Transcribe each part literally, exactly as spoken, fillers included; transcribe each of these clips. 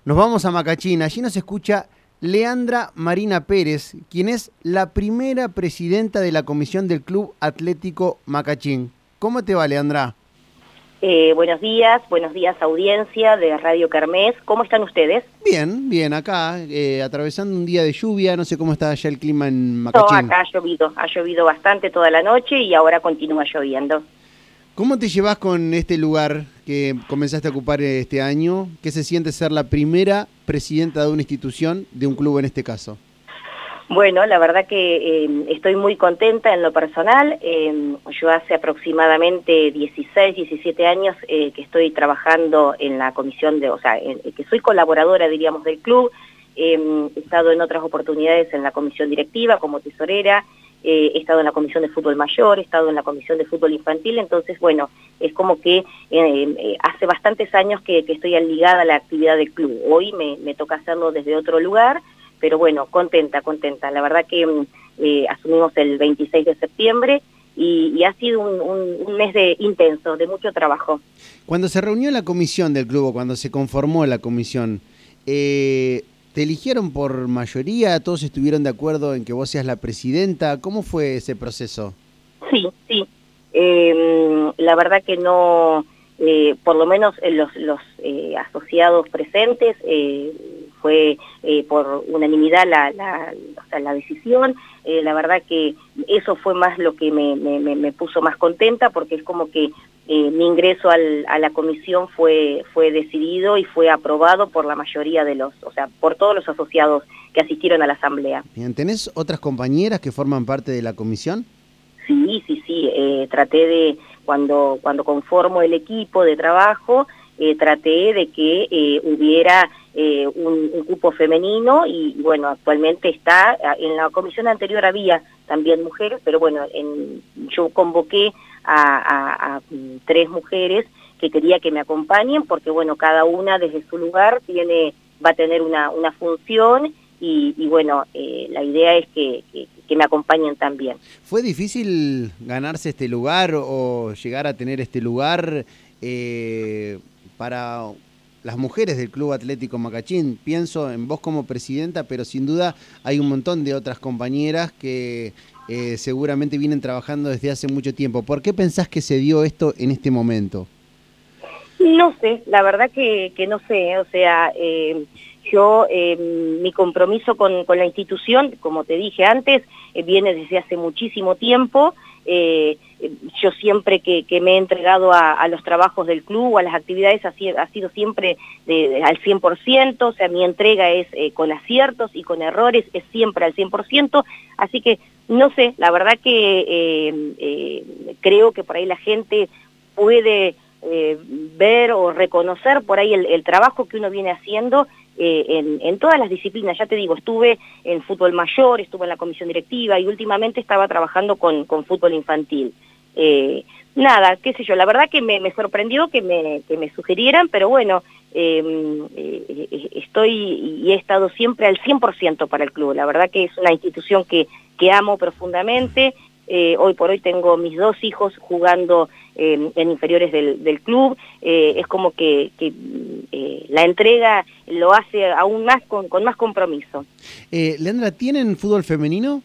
Nos vamos a Macachín. Allí nos escucha Leandra Marina Pérez, quien es la primera presidenta de la comisión del Club Atlético Macachín. ¿Cómo te va, Leandra? Eh, buenos días, buenos días audiencia de Radio Kermés. ¿Cómo están ustedes? Bien, bien, acá, eh, atravesando un día de lluvia. No sé cómo está allá el clima en No, Macachín. acá ha llovido, ha llovido bastante toda la noche y ahora continúa lloviendo. ¿Cómo te llevas con este lugar que comenzaste a ocupar este año? ¿Qué se siente ser la primera presidenta de una institución, de un club en este caso? Bueno, la verdad que eh, estoy muy contenta en lo personal. Eh, yo hace aproximadamente dieciséis, diecisiete años eh, que estoy trabajando en la comisión de, o sea, en, que soy colaboradora, diríamos, del club. Eh, he estado en otras oportunidades en la comisión directiva como tesorera. Eh, he estado en la comisión de fútbol mayor, he estado en la comisión de fútbol infantil, entonces, bueno, es como que eh, eh, hace bastantes años que, que estoy ligada a la actividad del club. Hoy me, me toca hacerlo desde otro lugar, pero bueno, contenta, contenta. La verdad que eh, asumimos el veintiséis de septiembre y, y ha sido un, un, un mes de intenso, de mucho trabajo. Cuando se reunió la comisión del club, cuando se conformó la comisión, eh... ¿te eligieron por mayoría? ¿Todos estuvieron de acuerdo en que vos seas la presidenta? ¿Cómo fue ese proceso? Sí, sí. Eh, la verdad que no, eh, por lo menos los, los eh, asociados presentes, eh, fue eh, por unanimidad la, la, o sea, la decisión. Eh, la verdad que eso fue más lo que me, me, me puso más contenta, porque es como que Eh, mi ingreso al, a la comisión fue, fue decidido y fue aprobado por la mayoría de los, o sea, por todos los asociados que asistieron a la asamblea. Bien, ¿tenés otras compañeras que forman parte de la comisión? Sí, sí, sí, eh, traté de, cuando, cuando conformo el equipo de trabajo, eh, traté de que eh, hubiera eh, un, un cupo femenino y, bueno, actualmente está, en la comisión anterior había también mujeres, pero bueno, en, yo convoqué A, a, a tres mujeres que quería que me acompañen porque, bueno, cada una desde su lugar tiene, va a tener una, una función y, y bueno, eh, la idea es que, que, que me acompañen también. ¿Fue difícil ganarse este lugar o llegar a tener este lugar eh, para las mujeres del Club Atlético Macachín? Pienso en vos como presidenta, pero sin duda hay un montón de otras compañeras que eh, seguramente vienen trabajando desde hace mucho tiempo. ¿Por qué pensás que se dio esto en este momento? No sé, la verdad que, que no sé, o sea, eh, yo, eh, mi compromiso con, con la institución, como te dije antes, eh, viene desde hace muchísimo tiempo. Eh, yo siempre que, que me he entregado a, a los trabajos del club o a las actividades ha, ha sido siempre de, de, al cien por ciento, o sea, mi entrega es eh, con aciertos y con errores, es siempre al cien por ciento, así que no sé, la verdad que eh, eh, creo que por ahí la gente puede eh, ver o reconocer por ahí el, el trabajo que uno viene haciendo eh, en, en todas las disciplinas. Ya te digo, estuve en fútbol mayor, estuve en la comisión directiva y últimamente estaba trabajando con, con fútbol infantil. Eh, nada, qué sé yo, la verdad que me, me sorprendió que me, que me sugirieran, pero bueno, eh, eh, estoy y he estado siempre al cien por ciento para el club. La verdad que es una institución que, que amo profundamente. Eh, hoy por hoy tengo mis dos hijos jugando eh, en inferiores del, del club. Eh, es como que, que eh, la entrega lo hace aún más con, con más compromiso. Eh, Leandra, ¿tienen fútbol femenino?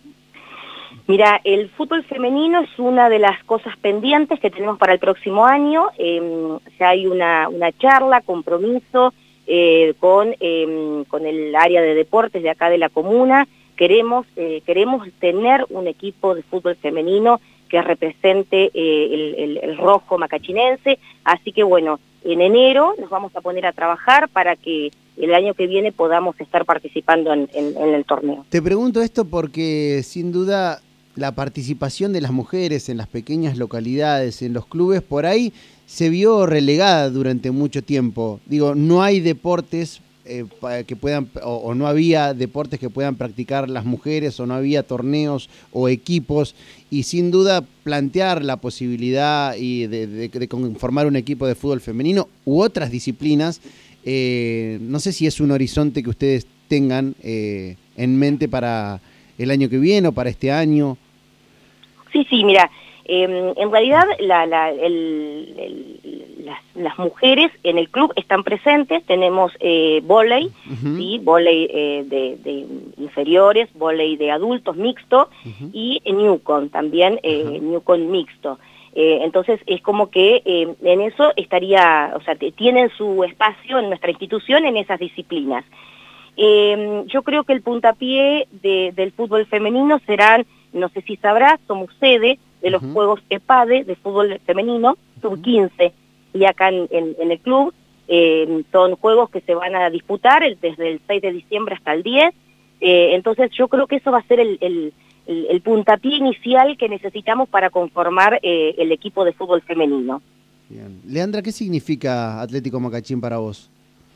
Mira, el fútbol femenino es una de las cosas pendientes que tenemos para el próximo año. Eh, ya hay una, una charla, compromiso eh, con, eh, con el área de deportes de acá de la comuna. Queremos, eh, queremos tener un equipo de fútbol femenino que represente eh, el, el, el rojo macachinense, así que bueno, en enero nos vamos a poner a trabajar para que el año que viene podamos estar participando en, en, en el torneo. Te pregunto esto porque sin duda la participación de las mujeres en las pequeñas localidades, en los clubes, por ahí se vio relegada durante mucho tiempo. Digo, no hay deportes Eh, que puedan o, o no había deportes que puedan practicar las mujeres o no había torneos o equipos y sin duda plantear la posibilidad y de, de, de conformar un equipo de fútbol femenino u otras disciplinas, eh, no sé si es un horizonte que ustedes tengan eh, en mente para el año que viene o para este año. Sí, sí, mira, eh, en realidad la, la, el, el, las, las mujeres en el club están presentes, tenemos eh, vóley, uh-huh. ¿sí? Vóley eh, de, de inferiores, vóley de adultos mixto, uh-huh. y Newcon también, eh, uh-huh. Newcon mixto. Eh, entonces es como que eh, en eso estaría, o sea, tienen su espacio en nuestra institución en esas disciplinas. Eh, yo creo que el puntapié de, del fútbol femenino serán, no sé si sabrás, somos sede de los uh-huh. Juegos EPADE de fútbol femenino, sub quince, y acá en, en, en el club eh, son juegos que se van a disputar el, desde el seis de diciembre hasta el diez, eh, entonces yo creo que eso va a ser el, el, el, el puntapié inicial que necesitamos para conformar eh, el equipo de fútbol femenino. Bien. Leandra, ¿qué significa Atlético Macachín para vos?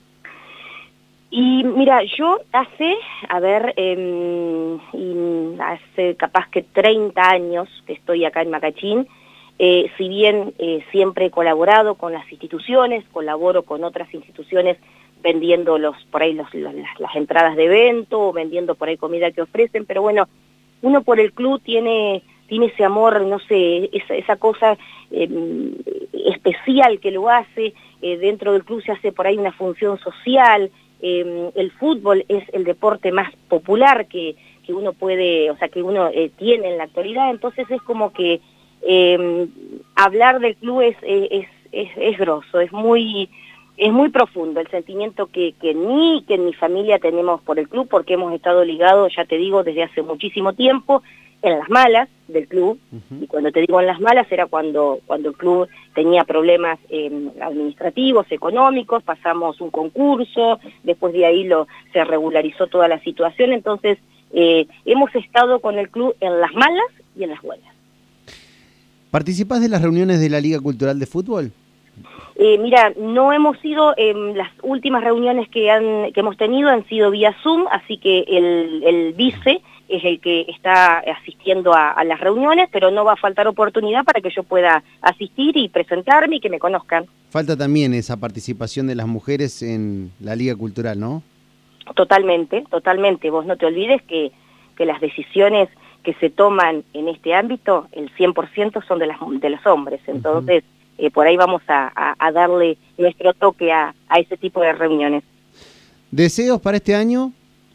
Y mira, yo hace, a ver, eh, hace capaz que treinta años que estoy acá en Macachín, eh, si bien eh, siempre he colaborado con las instituciones, colaboro con otras instituciones vendiendo los por ahí los, los, las, las entradas de evento, o vendiendo por ahí comida que ofrecen, pero bueno, uno por el club tiene, tiene ese amor, no sé, esa, esa cosa eh, especial que lo hace, eh, dentro del club se hace por ahí una función social. Eh, el fútbol es el deporte más popular que, que uno puede, o sea, que uno eh, tiene en la actualidad, entonces es como que eh, hablar del club es, es, es, es grosso, es muy, es muy profundo el sentimiento que, que en mí, que en mi familia tenemos por el club, porque hemos estado ligados, ya te digo, desde hace muchísimo tiempo, en las malas del club, uh-huh. y cuando te digo en las malas era cuando, cuando el club tenía problemas eh, administrativos, económicos, pasamos un concurso, después de ahí lo, se regularizó toda la situación, entonces eh, hemos estado con el club en las malas y en las buenas. ¿Participás de las reuniones de la Liga Cultural de Fútbol? Eh, mira, no hemos ido, eh, las últimas reuniones que, han, que hemos tenido han sido vía Zoom, así que el, el vice es el que está asistiendo a, a las reuniones, pero no va a faltar oportunidad para que yo pueda asistir y presentarme y que me conozcan. Falta también esa participación de las mujeres en la Liga Cultural, ¿no? Totalmente, totalmente. Vos no te olvides que, que las decisiones que se toman en este ámbito, el cien por ciento son de, las, de los hombres, entonces uh-huh. eh, por ahí vamos a, a, a darle nuestro toque a, a ese tipo de reuniones. ¿Deseos para este año?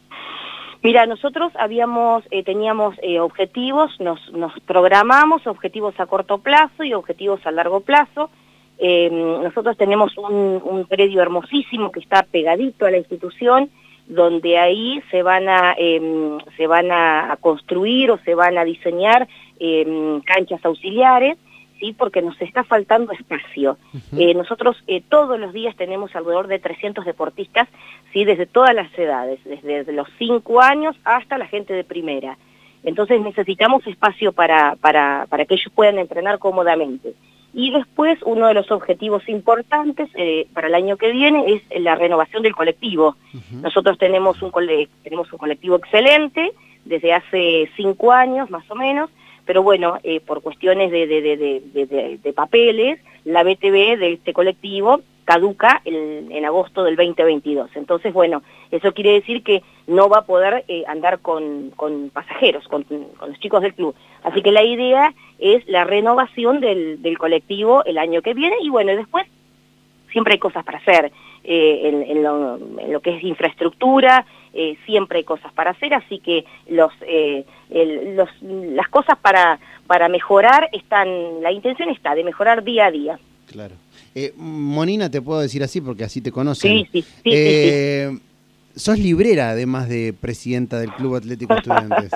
Mira, nosotros habíamos, eh, teníamos eh, objetivos, nos, nos programamos objetivos a corto plazo y objetivos a largo plazo. Eh, nosotros tenemos un, un predio hermosísimo que está pegadito a la institución, donde ahí se van a, eh, se van a construir o se van a diseñar eh, canchas auxiliares, ¿sí? Porque nos está faltando espacio. Uh-huh. Eh, nosotros eh, todos los días tenemos alrededor de trescientos deportistas, ¿sí? Desde todas las edades, desde los cinco años hasta la gente de primera. Entonces necesitamos espacio para, para, para que ellos puedan entrenar cómodamente. Y después uno de los objetivos importantes eh, para el año que viene es la renovación del colectivo. Uh-huh. Nosotros tenemos un, cole tenemos un colectivo excelente desde hace cinco años más o menos, pero bueno, eh, por cuestiones de, de, de, de, de, de papeles, la B T V de este colectivo caduca el, en agosto del veinte veintidós. Entonces, bueno, eso quiere decir que no va a poder eh, andar con, con pasajeros, con, con los chicos del club. Así que la idea es la renovación del, del colectivo el año que viene y bueno, y después siempre hay cosas para hacer. Eh, en, en, lo, en lo que es infraestructura, eh, siempre hay cosas para hacer, así que los, eh, el, los, las cosas para, para mejorar están, la intención está de mejorar día a día. Claro. Eh, Monina, te puedo decir así porque así te conocen. Sí, sí, sí. Eh, sí, sí. Sos librera, además de presidenta del Club Atlético Estudiantes.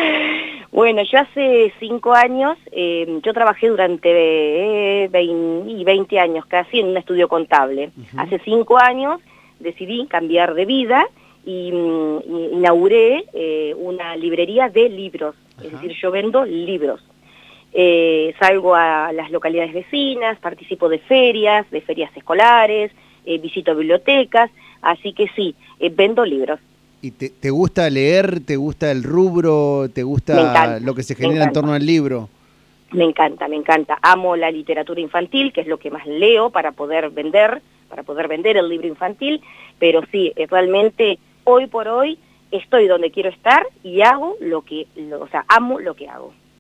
Bueno, yo hace cinco años, eh, yo trabajé durante eh, veinte años casi en un estudio contable. Uh-huh. Hace cinco años decidí cambiar de vida y, y inauguré eh, una librería de libros. Uh-huh. Es decir, yo vendo libros. Eh, salgo a las localidades vecinas, participo de ferias, de ferias escolares, eh, visito bibliotecas, así que sí, eh, vendo libros. ¿Y te, te gusta leer? ¿Te gusta el rubro? ¿Te gusta encanta, lo que se genera en torno al libro? Me encanta, me encanta. Amo la literatura infantil, que es lo que más leo para poder vender, para poder vender el libro infantil, pero sí, realmente hoy por hoy estoy donde quiero estar y hago lo que, lo, o sea, amo lo que hago.